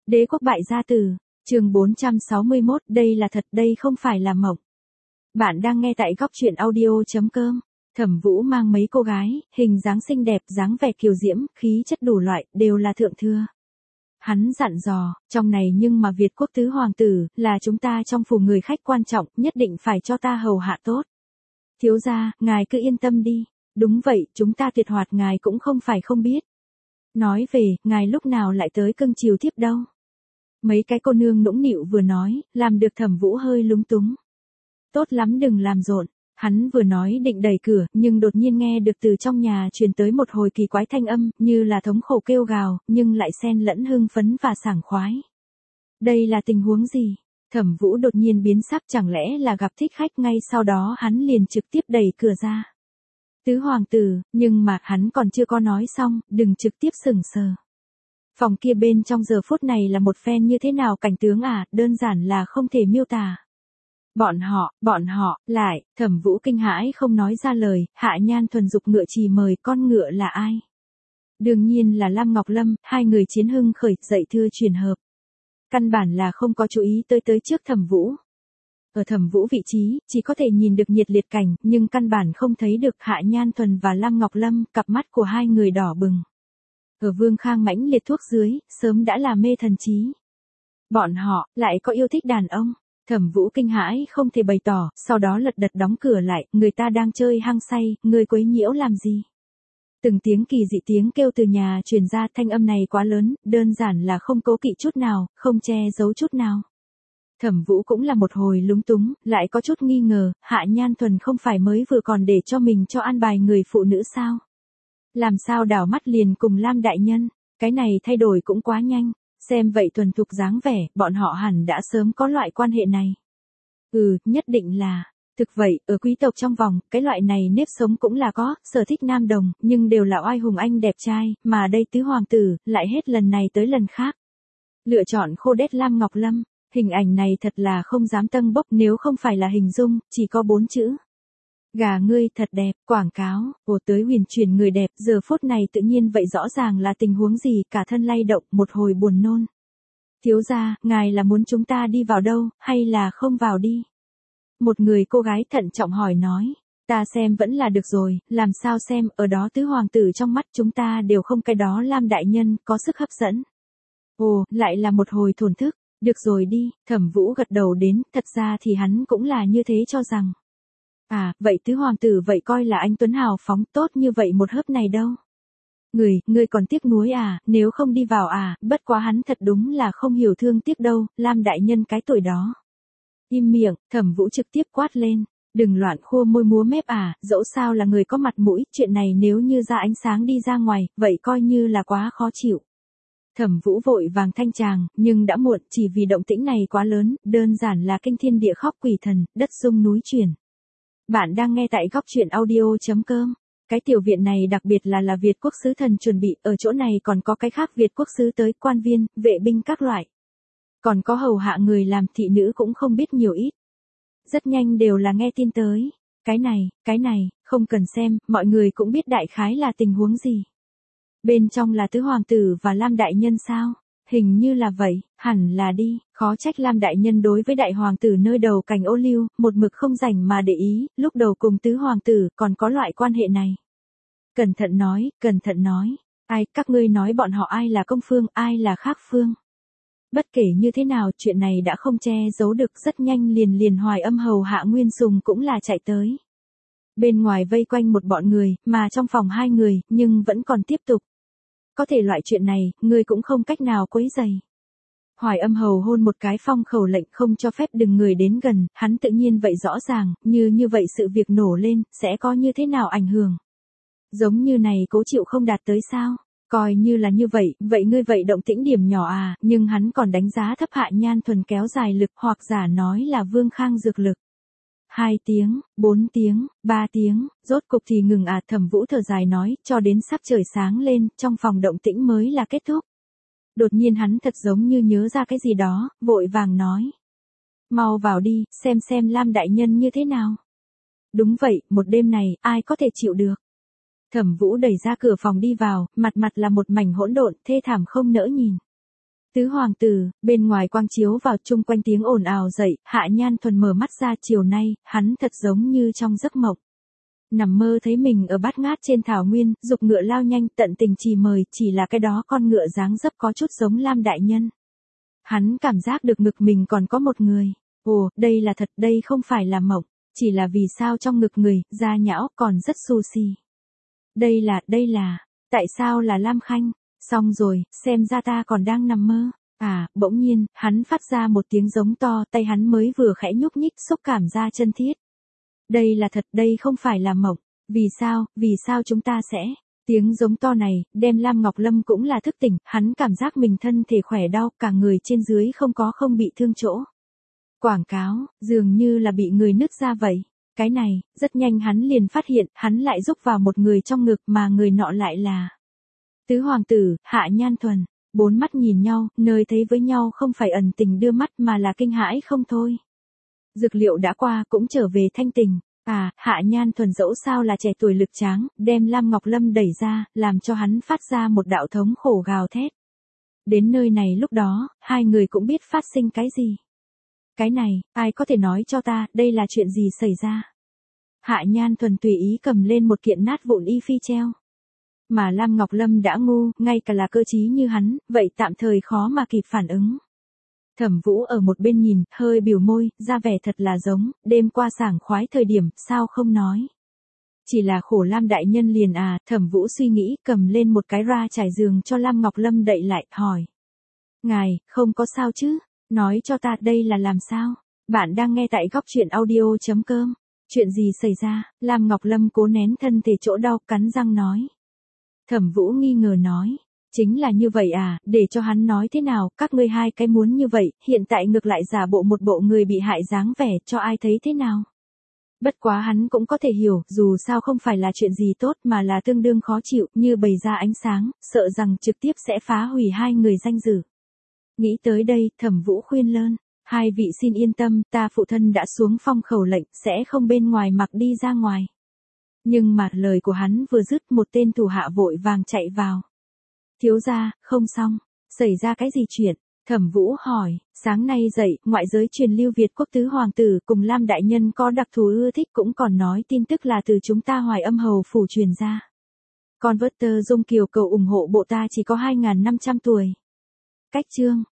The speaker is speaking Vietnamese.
Đế quốc bại gia tử, chương 461, đây là thật, đây không phải là mộng. Bạn đang nghe tại góc truyện audio.com. Thẩm Vũ mang mấy cô gái, hình dáng xinh đẹp, dáng vẻ kiều diễm, khí chất đủ loại, đều là thượng thừa. Hắn dặn dò, trong này nhưng mà Việt quốc tứ hoàng tử, là chúng ta trong phủ người khách quan trọng, nhất định phải cho ta hầu hạ tốt. Thiếu gia, ngài cứ yên tâm đi. Đúng vậy, chúng ta tuyệt hoạt ngài cũng không phải không biết. Nói về, ngài lúc nào lại tới cưng chiều tiếp đâu. Mấy cái cô nương nũng nịu vừa nói, làm được Thẩm Vũ hơi lúng túng. Tốt lắm đừng làm rộn. Hắn vừa nói định đẩy cửa, nhưng đột nhiên nghe được từ trong nhà truyền tới một hồi kỳ quái thanh âm, như là thống khổ kêu gào, nhưng lại xen lẫn hưng phấn và sảng khoái. Đây là tình huống gì? Thẩm Vũ đột nhiên biến sắc, chẳng lẽ là gặp thích khách, ngay sau đó hắn liền trực tiếp đẩy cửa ra. Tứ hoàng tử, nhưng mà hắn còn chưa có nói xong, đừng trực tiếp sững sờ. Phòng kia bên trong giờ phút này là một phen như thế nào cảnh tướng à, đơn giản là không thể miêu tả. Bọn họ, lại, Thẩm Vũ kinh hãi không nói ra lời, Hạ Nhan thuần dục ngựa chỉ mời, con ngựa là ai? Đương nhiên là Lam Ngọc Lâm, hai người chiến hưng khởi, dậy thưa truyền hợp. Căn bản là không có chú ý tới trước Thẩm Vũ. Ở Thẩm Vũ vị trí, chỉ có thể nhìn được nhiệt liệt cảnh, nhưng căn bản không thấy được Hạ Nhan thuần và Lam Ngọc Lâm, cặp mắt của hai người đỏ bừng. Ở Vương Khang mãnh liệt thuốc dưới, sớm đã là mê thần trí. Bọn họ, lại có yêu thích đàn ông. Thẩm Vũ kinh hãi không thể bày tỏ, sau đó lật đật đóng cửa lại, người ta đang chơi hăng say, người quấy nhiễu làm gì? Từng tiếng kỳ dị tiếng kêu từ nhà truyền ra, thanh âm này quá lớn, đơn giản là không cố kỵ chút nào, không che giấu chút nào. Thẩm Vũ cũng là một hồi lúng túng, lại có chút nghi ngờ, Hạ Nhan thuần không phải mới vừa còn để cho mình cho an bài người phụ nữ sao? Làm sao đảo mắt liền cùng Lam đại nhân, cái này thay đổi cũng quá nhanh. Xem vậy thuần thục dáng vẻ, bọn họ hẳn đã sớm có loại quan hệ này. Nhất định là. Thực vậy, ở quý tộc trong vòng, cái loại này nếp sống cũng là có, sở thích nam đồng, nhưng đều là oai hùng anh đẹp trai, mà đây tứ hoàng tử, lại hết lần này tới lần khác. Lựa chọn khô đét Lam Ngọc Lâm, hình ảnh này thật là không dám tâng bốc, nếu không phải là hình dung, chỉ có 4 chữ. Gà ngươi thật đẹp, quảng cáo, tới huyền truyền người đẹp, giờ phút này tự nhiên vậy rõ ràng là tình huống gì, cả thân lay động, một hồi buồn nôn. Thiếu gia, ngài là muốn chúng ta đi vào đâu, hay là không vào đi? Một người cô gái thận trọng hỏi nói, ta xem vẫn là được rồi, làm sao xem, ở đó tứ hoàng tử trong mắt chúng ta đều không cái đó Lam đại nhân, có sức hấp dẫn. Lại là một hồi thổn thức, được rồi đi, Thẩm Vũ gật đầu đến, thật ra thì hắn cũng là như thế cho rằng. Vậy tứ hoàng tử vậy coi là anh tuấn hào phóng tốt như vậy một hớp này đâu. Ngươi còn tiếc nuối nếu không đi vào bất quá hắn thật đúng là không hiểu thương tiếc đâu, Lam đại nhân cái tuổi đó. Im miệng, Thẩm Vũ trực tiếp quát lên, đừng loạn khua môi múa mép dẫu sao là người có mặt mũi, chuyện này nếu như ra ánh sáng đi ra ngoài, vậy coi như là quá khó chịu. Thẩm Vũ vội vàng thanh tràng, nhưng đã muộn, chỉ vì động tĩnh này quá lớn, đơn giản là kinh thiên địa khóc quỷ thần, đất rung núi chuyển. Bạn đang nghe tại góc truyện audio.com. Cái tiểu viện này đặc biệt là Việt quốc sứ thần chuẩn bị, ở chỗ này còn có cái khác Việt quốc sứ tới, quan viên, vệ binh các loại. Còn có hầu hạ người làm thị nữ cũng không biết nhiều ít. Rất nhanh đều là nghe tin tới. Cái này, không cần xem, mọi người cũng biết đại khái là tình huống gì. Bên trong là tứ hoàng tử và Lam đại nhân sao? Hình như là vậy, hẳn là đi, khó trách Lam đại nhân đối với đại hoàng tử nơi đầu cành ô liu, một mực không rảnh mà để ý, lúc đầu cùng tứ hoàng tử còn có loại quan hệ này. Cẩn thận nói, các ngươi nói bọn họ ai là công phương, ai là khác phương. Bất kể như thế nào, chuyện này đã không che giấu được, rất nhanh liền Hoài Âm hầu hạ Nguyên Sùng cũng là chạy tới. Bên ngoài vây quanh một bọn người, mà trong phòng 2 người, nhưng vẫn còn tiếp tục. Có thể loại chuyện này, ngươi cũng không cách nào quấy rầy. Hoài Âm hầu hôn một cái phong khẩu lệnh không cho phép đừng người đến gần, hắn tự nhiên vậy rõ ràng, như vậy sự việc nổ lên, sẽ có như thế nào ảnh hưởng. Giống như này cố chịu không đạt tới sao, coi như là như vậy, vậy ngươi vậy động tĩnh điểm nhỏ nhưng hắn còn đánh giá thấp Hạ Nhan thuần kéo dài lực, hoặc giả nói là Vương Khang dược lực. 2 tiếng, 4 tiếng, 3 tiếng, rốt cục thì ngừng Thẩm Vũ thở dài nói, cho đến sắp trời sáng lên, trong phòng động tĩnh mới là kết thúc. Đột nhiên hắn thật giống như nhớ ra cái gì đó, vội vàng nói. Mau vào đi, xem Lam đại nhân như thế nào. Đúng vậy, một đêm này, ai có thể chịu được. Thẩm Vũ đẩy ra cửa phòng đi vào, mặt là một mảnh hỗn độn, thê thảm không nỡ nhìn. Tứ hoàng tử, bên ngoài quang chiếu vào chung quanh tiếng ồn ào dậy, Hạ Nhan Thuần mở mắt ra chiều nay, hắn thật giống như trong giấc mộng. Nằm mơ thấy mình ở bát ngát trên thảo nguyên, dục ngựa lao nhanh tận tình chỉ mời, chỉ là cái đó con ngựa dáng dấp có chút giống Lam đại nhân. Hắn cảm giác được ngực mình còn có một người. Ồ, đây là thật, đây không phải là mộng. Chỉ là vì sao trong ngực người, da nhão còn rất xù xì. Đây là, tại sao là Lam Khanh? Xong rồi, xem ra ta còn đang nằm mơ. À, bỗng nhiên, hắn phát ra một tiếng giống to, tay hắn mới vừa khẽ nhúc nhích xúc cảm ra chân thiết. Đây là thật, đây không phải là mộng. Vì sao chúng ta sẽ... Tiếng giống to này, đem Lam Ngọc Lâm cũng là thức tỉnh, hắn cảm giác mình thân thể khỏe đau, cả người trên dưới không bị thương chỗ. Quảng cáo, dường như là bị người nứt ra vậy. Cái này, rất nhanh hắn liền phát hiện, hắn lại rúc vào một người trong ngực mà người nọ lại là Tứ hoàng tử, Hạ Nhan Thuần. Bốn mắt nhìn nhau, nơi thấy với nhau không phải ẩn tình đưa mắt mà là kinh hãi không thôi. Dược liệu đã qua cũng trở về thanh tình. À, Hạ Nhan Thuần dẫu sao là trẻ tuổi lực tráng, đem Lam Ngọc Lâm đẩy ra, làm cho hắn phát ra một đạo thống khổ gào thét. Đến nơi này lúc đó, hai người cũng biết phát sinh cái gì. Cái này, ai có thể nói cho ta, đây là chuyện gì xảy ra? Hạ Nhan Thuần tùy ý cầm lên một kiện nát vụn y phi treo. Mà Lam Ngọc Lâm đã ngu, ngay cả là cơ trí như hắn, vậy tạm thời khó mà kịp phản ứng. Thẩm Vũ ở một bên nhìn, hơi biểu môi, ra vẻ thật là giống, đêm qua sảng khoái thời điểm, sao không nói. Chỉ là khổ Lam đại nhân liền à, Thẩm Vũ suy nghĩ, cầm lên một cái ra trải giường cho Lam Ngọc Lâm đậy lại, hỏi. Ngài, không có sao chứ, nói cho ta đây là làm sao? Bạn đang nghe tại góc truyện audio.com. Chuyện gì xảy ra? Lam Ngọc Lâm cố nén thân thể chỗ đau, cắn răng nói. Thẩm Vũ nghi ngờ nói. Chính là như vậy à, để cho hắn nói thế nào, các ngươi hai cái muốn như vậy, hiện tại ngược lại giả bộ một bộ người bị hại dáng vẻ, cho ai thấy thế nào. Bất quá hắn cũng có thể hiểu, dù sao không phải là chuyện gì tốt mà là tương đương khó chịu, như bày ra ánh sáng, sợ rằng trực tiếp sẽ phá hủy hai người danh dự. Nghĩ tới đây, Thẩm Vũ khuyên lơn, hai vị xin yên tâm, ta phụ thân đã xuống phong khẩu lệnh, sẽ không bên ngoài mặc đi ra ngoài. Nhưng mà lời của hắn vừa dứt, một tên thủ hạ vội vàng chạy vào. Thiếu gia, không xong, xảy ra cái gì chuyện? Thẩm Vũ hỏi, sáng nay dậy, ngoại giới truyền lưu Việt quốc tứ hoàng tử cùng Lam đại nhân có đặc thù ưa thích cũng còn nói tin tức là từ chúng ta Hoài Âm hầu phủ truyền ra. Converter Dung Kiều cầu ủng hộ bộ ta chỉ có 2.500 tuổi. Cách chương.